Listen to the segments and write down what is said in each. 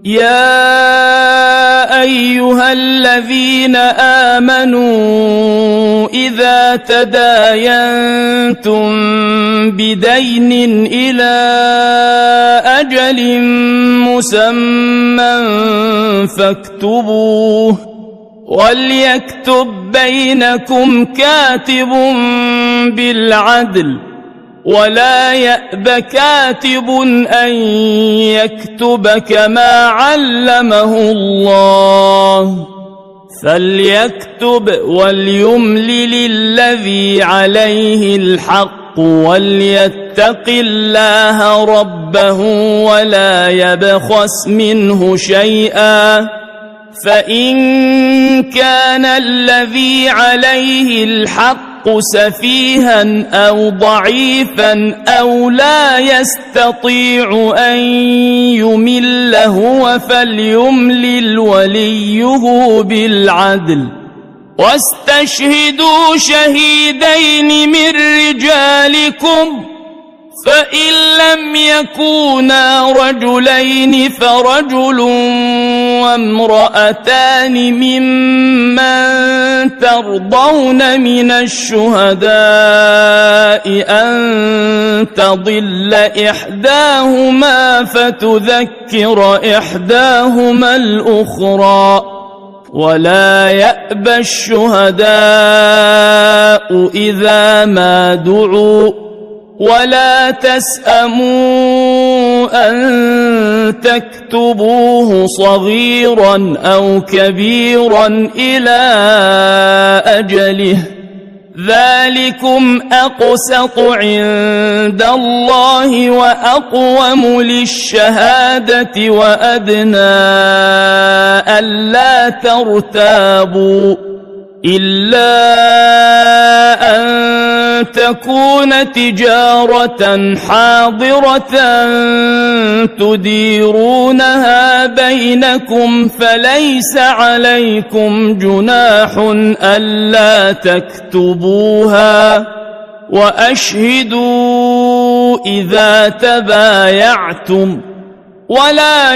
يا أيها الذين آمنوا إذا تداينتم بدين إلى أجل مسمى فاكتبوه وليكتب بينكم كاتب بالعدل ولا يأب كاتب أن يكتب كما علمه الله فليكتب وليملل الذي عليه الحق وليتق الله ربه ولا يبخس منه شيئا فإن كان الذي عليه الحق سفيها أو ضعيفا أو لا يستطيع أن يمل هو فليملل وليه بالعدل واستشهدوا شهيدين من رجالكم فإن لم يكونا رجلين فرجل وامرأتان ممن ترضون من الشهداء أن تضل إحداهما فتذكر إحداهما الأخرى ولا يأبى الشهداء إذا ما دعوا ولا تسأموا أن تكتبوه صغيرا أو كبيرا إلى أجله ذلكم أقسط عند الله وأقوم للشهادة وأدنى ألا ترتابوا إلا أن تكون تجارة حاضرة تديرونها بينكم فليس عليكم جناح ألا تكتبوها وأشهدوا إذا تبايعتم ولا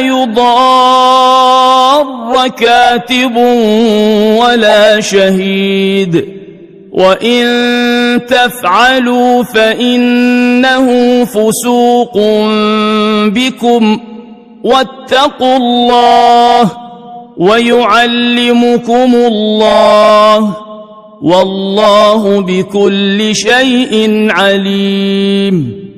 يضار كاتب ولا شهيد وإن تفعلوا فإنه فسوق بكم واتقوا الله ويعلمكم الله والله بكل شيء عليم